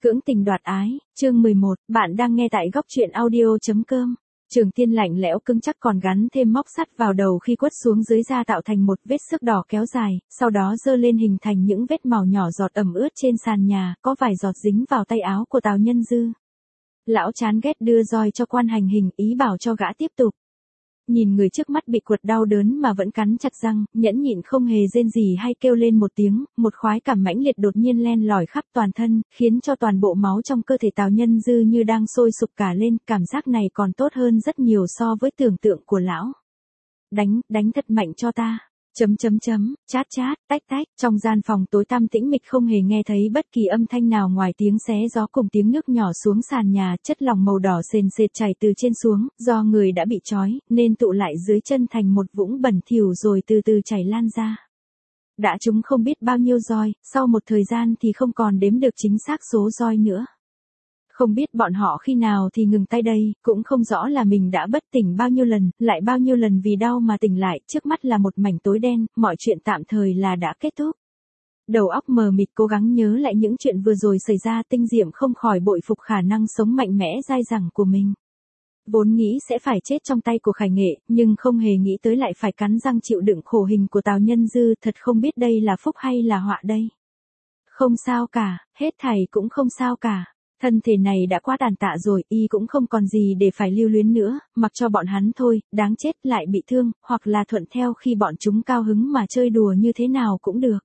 Cưỡng tình đoạt ái, chương 11, bạn đang nghe tại góc truyện audio.com. Trường Tiên lạnh lẽo cứng chắc còn gắn thêm móc sắt vào đầu khi quất xuống dưới da tạo thành một vết xước đỏ kéo dài, sau đó dơ lên hình thành những vết màu nhỏ giọt ẩm ướt trên sàn nhà, có vài giọt dính vào tay áo của Tào Nhân Dư. Lão chán ghét đưa roi cho quan hành hình, ý bảo cho gã tiếp tục. Nhìn người trước mắt bị quật đau đớn mà vẫn cắn chặt răng, nhẫn nhịn không hề rên gì hay kêu lên một tiếng, một khoái cảm mãnh liệt đột nhiên len lỏi khắp toàn thân, khiến cho toàn bộ máu trong cơ thể Tào Nhân Dư như đang sôi sục cả lên, cảm giác này còn tốt hơn rất nhiều so với tưởng tượng của lão. Đánh thật mạnh cho ta. Chát, tách, trong gian phòng tối tăm tĩnh mịch không hề nghe thấy bất kỳ âm thanh nào ngoài tiếng xé gió cùng tiếng nước nhỏ xuống sàn nhà, chất lỏng màu đỏ sền sệt chảy từ trên xuống, do người đã bị trói, nên tụ lại dưới chân thành một vũng bẩn thỉu rồi từ từ chảy lan ra. Đã trúng không biết bao nhiêu roi, sau một thời gian thì không còn đếm được chính xác số roi nữa. Không biết bọn họ khi nào thì ngừng tay đây, cũng không rõ là mình đã bất tỉnh bao nhiêu lần, lại bao nhiêu lần vì đau mà tỉnh lại, trước mắt là một mảnh tối đen, mọi chuyện tạm thời là đã kết thúc. Đầu óc mờ mịt cố gắng nhớ lại những chuyện vừa rồi xảy ra, Tinh Diệm không khỏi bội phục khả năng sống mạnh mẽ dai dẳng của mình. Vốn nghĩ sẽ phải chết trong tay của Khải Nghệ, nhưng không hề nghĩ tới lại phải cắn răng chịu đựng khổ hình của Tào Nhân Dư, thật không biết đây là phúc hay là họa đây. Không sao cả, hết thảy cũng không sao cả. Thân thể này đã quá tàn tạ rồi, y cũng không còn gì để phải lưu luyến nữa, mặc cho bọn hắn thôi, đáng chết lại bị thương, hoặc là thuận theo khi bọn chúng cao hứng mà chơi đùa như thế nào cũng được.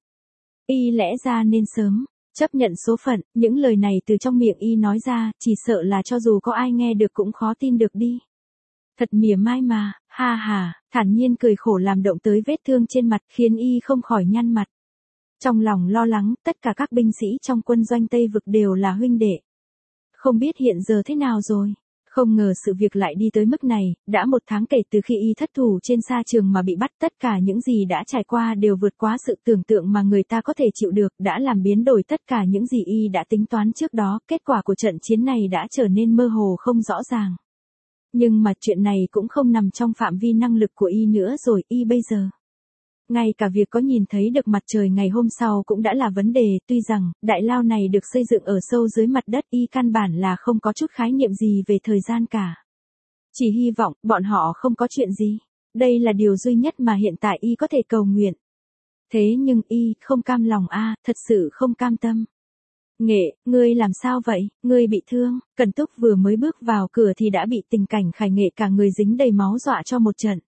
Y lẽ ra nên sớm chấp nhận số phận, những lời này từ trong miệng y nói ra, chỉ sợ là cho dù có ai nghe được cũng khó tin được đi. Thật mỉa mai mà, ha ha, thản nhiên cười khổ làm động tới vết thương trên mặt, khiến y không khỏi nhăn mặt. Trong lòng lo lắng, tất cả các binh sĩ trong quân doanh Tây Vực đều là huynh đệ. Không biết hiện giờ thế nào rồi. Không ngờ sự việc lại đi tới mức này, đã 1 tháng kể từ khi y thất thủ trên sa trường mà bị bắt, tất cả những gì đã trải qua đều vượt quá sự tưởng tượng mà người ta có thể chịu được, đã làm biến đổi tất cả những gì y đã tính toán trước đó, kết quả của trận chiến này đã trở nên mơ hồ không rõ ràng. Nhưng mà chuyện này cũng không nằm trong phạm vi năng lực của y nữa rồi, y bây giờ. Ngay cả việc có nhìn thấy được mặt trời ngày hôm sau cũng đã là vấn đề, tuy rằng, đại lao này được xây dựng ở sâu dưới mặt đất, y căn bản là không có chút khái niệm gì về thời gian cả. Chỉ hy vọng, bọn họ không có chuyện gì. Đây là điều duy nhất mà hiện tại y có thể cầu nguyện. Thế nhưng y, không cam lòng thật sự không cam tâm. Nghệ, ngươi làm sao vậy, ngươi bị thương, Cẩn Túc vừa mới bước vào cửa thì đã bị tình cảnh Khải Nghệ cả người dính đầy máu dọa cho một trận.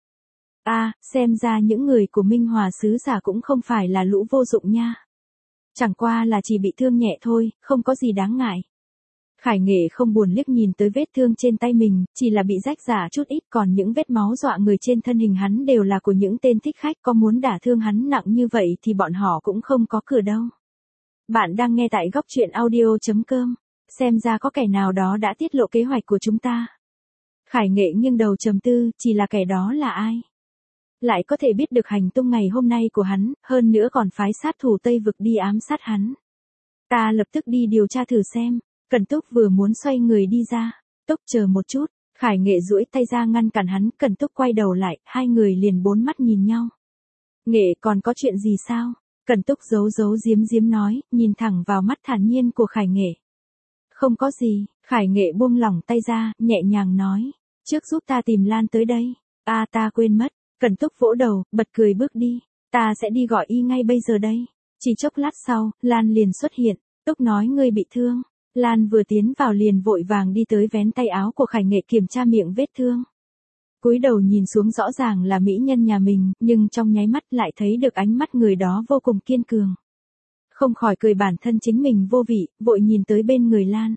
Xem ra những người của Minh Hòa sứ giả cũng không phải là lũ vô dụng nha. Chẳng qua là chỉ bị thương nhẹ thôi, không có gì đáng ngại. Khải Nghệ không buồn liếc nhìn tới vết thương trên tay mình, chỉ là bị rách rả chút ít, còn những vết máu dọa người trên thân hình hắn đều là của những tên thích khách, có muốn đả thương hắn nặng như vậy thì bọn họ cũng không có cửa đâu. Bạn đang nghe tại góc truyện audio.com, xem ra có kẻ nào đó đã tiết lộ kế hoạch của chúng ta. Khải Nghệ nghiêng đầu trầm tư, chỉ là kẻ đó là ai? Lại có thể biết được hành tung ngày hôm nay của hắn, hơn nữa còn phái sát thủ Tây Vực đi ám sát hắn. Ta lập tức đi điều tra thử xem. Cẩn Túc vừa muốn xoay người đi ra. Túc chờ một chút, Khải Nghệ duỗi tay ra ngăn cản hắn, Cẩn Túc quay đầu lại, hai người liền bốn mắt nhìn nhau. Nghệ còn có chuyện gì sao? Cẩn Túc giấu giếm nói, nhìn thẳng vào mắt thản nhiên của Khải Nghệ. Không có gì, Khải Nghệ buông lỏng tay ra, nhẹ nhàng nói. Trước giúp ta tìm Lan tới đây. Ta quên mất. Cẩn Túc vỗ đầu, bật cười bước đi. Ta sẽ đi gọi y ngay bây giờ đây. Chỉ chốc lát sau, Lan liền xuất hiện. Túc nói ngươi bị thương. Lan vừa tiến vào liền vội vàng đi tới vén tay áo của Khải Nghệ kiểm tra miệng vết thương. Cúi đầu nhìn xuống rõ ràng là mỹ nhân nhà mình, nhưng trong nháy mắt lại thấy được ánh mắt người đó vô cùng kiên cường. Không khỏi cười bản thân chính mình vô vị, vội nhìn tới bên người Lan.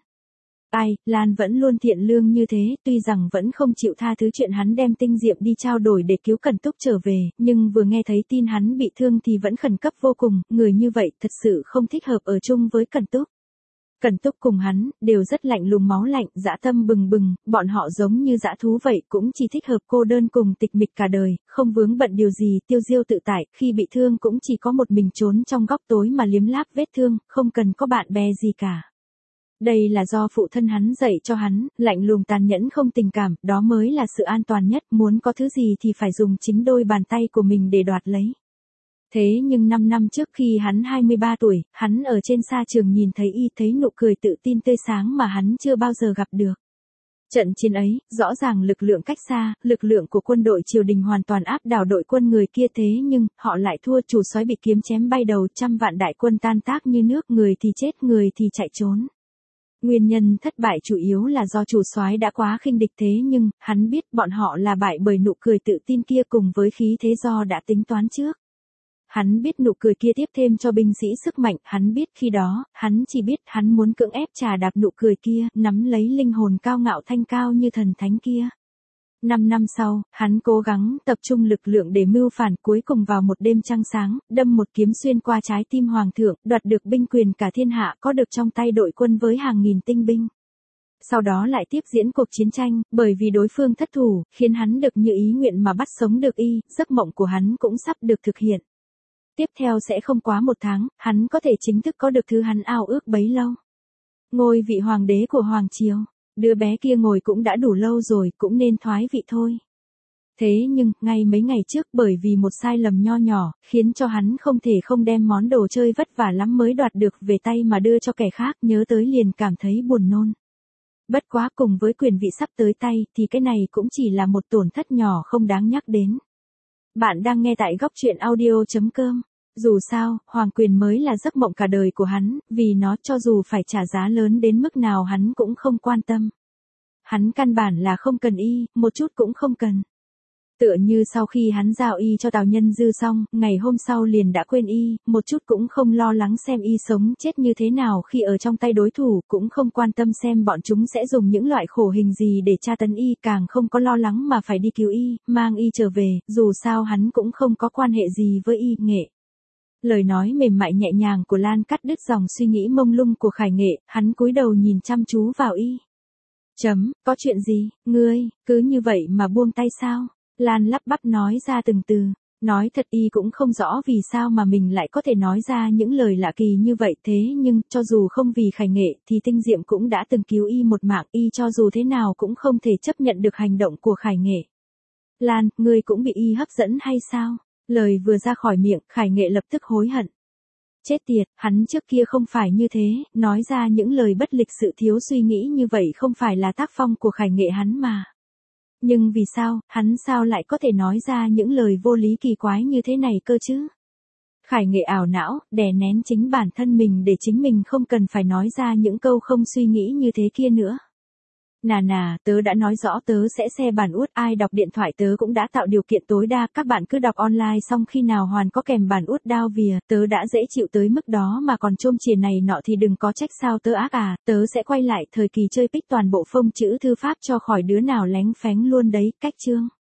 Lan vẫn luôn thiện lương như thế, tuy rằng vẫn không chịu tha thứ chuyện hắn đem Tinh Diệm đi trao đổi để cứu Cẩn Túc trở về, nhưng vừa nghe thấy tin hắn bị thương thì vẫn khẩn cấp vô cùng, người như vậy thật sự không thích hợp ở chung với Cẩn Túc. Cẩn Túc cùng hắn, đều rất lạnh lùng máu lạnh, dã tâm bừng bừng, bọn họ giống như dã thú vậy, cũng chỉ thích hợp cô đơn cùng tịch mịch cả đời, không vướng bận điều gì, tiêu diêu tự tại, khi bị thương cũng chỉ có một mình trốn trong góc tối mà liếm láp vết thương, không cần có bạn bè gì cả. Đây là do phụ thân hắn dạy cho hắn, lạnh lùng tàn nhẫn không tình cảm, đó mới là sự an toàn nhất, muốn có thứ gì thì phải dùng chính đôi bàn tay của mình để đoạt lấy. Thế nhưng 5 năm trước khi hắn 23 tuổi, hắn ở trên sa trường nhìn thấy y, thấy nụ cười tự tin tươi sáng mà hắn chưa bao giờ gặp được. Trận chiến ấy, rõ ràng lực lượng cách xa, lực lượng của quân đội triều đình hoàn toàn áp đảo đội quân người kia, thế nhưng, họ lại thua, chủ soái bị kiếm chém bay đầu, trăm vạn đại quân tan tác như nước, người thì chết, người thì chạy trốn. Nguyên nhân thất bại chủ yếu là do chủ soái đã quá khinh địch, thế nhưng, hắn biết bọn họ là bại bởi nụ cười tự tin kia cùng với khí thế do đã tính toán trước. Hắn biết nụ cười kia tiếp thêm cho binh sĩ sức mạnh, hắn biết khi đó, hắn chỉ biết hắn muốn cưỡng ép trà đạp nụ cười kia, nắm lấy linh hồn cao ngạo thanh cao như thần thánh kia. 5 năm sau, hắn cố gắng tập trung lực lượng để mưu phản, cuối cùng vào một đêm trăng sáng, đâm một kiếm xuyên qua trái tim hoàng thượng, đoạt được binh quyền cả thiên hạ có được trong tay đội quân với hàng nghìn tinh binh. Sau đó lại tiếp diễn cuộc chiến tranh, bởi vì đối phương thất thủ, khiến hắn được như ý nguyện mà bắt sống được y, giấc mộng của hắn cũng sắp được thực hiện. Tiếp theo sẽ không quá 1 tháng, hắn có thể chính thức có được thứ hắn ao ước bấy lâu. Ngôi vị hoàng đế của Hoàng Triều, đứa bé kia ngồi cũng đã đủ lâu rồi, cũng nên thoái vị thôi. Thế nhưng, ngay mấy ngày trước bởi vì một sai lầm nho nhỏ, khiến cho hắn không thể không đem món đồ chơi vất vả lắm mới đoạt được về tay mà đưa cho kẻ khác, nhớ tới liền cảm thấy buồn nôn. Bất quá cùng với quyền vị sắp tới tay, thì cái này cũng chỉ là một tổn thất nhỏ không đáng nhắc đến. Bạn đang nghe tại góc truyện audio.com. Dù sao, hoàng quyền mới là giấc mộng cả đời của hắn, vì nó cho dù phải trả giá lớn đến mức nào hắn cũng không quan tâm. Hắn căn bản là không cần y, một chút cũng không cần. Tựa như sau khi hắn giao y cho Tào Nhân Dư xong, ngày hôm sau liền đã quên y, một chút cũng không lo lắng xem y sống chết như thế nào khi ở trong tay đối thủ, cũng không quan tâm xem bọn chúng sẽ dùng những loại khổ hình gì để tra tấn y, càng không có lo lắng mà phải đi cứu y, mang y trở về, dù sao hắn cũng không có quan hệ gì với y, Nghệ. Lời nói mềm mại nhẹ nhàng của Lan cắt đứt dòng suy nghĩ mông lung của Khải Nghệ, hắn cúi đầu nhìn chăm chú vào y. Có chuyện gì, ngươi, cứ như vậy mà buông tay sao? Lan lắp bắp nói ra từng từ, nói thật y cũng không rõ vì sao mà mình lại có thể nói ra những lời lạ kỳ như vậy, thế nhưng, cho dù không vì Khải Nghệ thì Tinh Diệm cũng đã từng cứu y một mạng, y cho dù thế nào cũng không thể chấp nhận được hành động của Khải Nghệ. Lan, ngươi cũng bị y hấp dẫn hay sao? Lời vừa ra khỏi miệng, Khải Nghệ lập tức hối hận. Chết tiệt, hắn trước kia không phải như thế, nói ra những lời bất lịch sự thiếu suy nghĩ như vậy không phải là tác phong của Khải Nghệ hắn mà. Nhưng vì sao, hắn sao lại có thể nói ra những lời vô lý kỳ quái như thế này cơ chứ? Khải Nghệ ảo não, đè nén chính bản thân mình để chính mình không cần phải nói ra những câu không suy nghĩ như thế kia nữa. Tớ đã nói rõ tớ sẽ share bản út, ai đọc điện thoại tớ cũng đã tạo điều kiện tối đa, các bạn cứ đọc online xong khi nào hoàn có kèm bản út đao vìa, tớ đã dễ chịu tới mức đó mà còn chôm chìa này nọ thì đừng có trách sao tớ ác à, tớ sẽ quay lại thời kỳ chơi pick toàn bộ phông chữ thư pháp cho khỏi đứa nào lén phén luôn đấy, cách chương.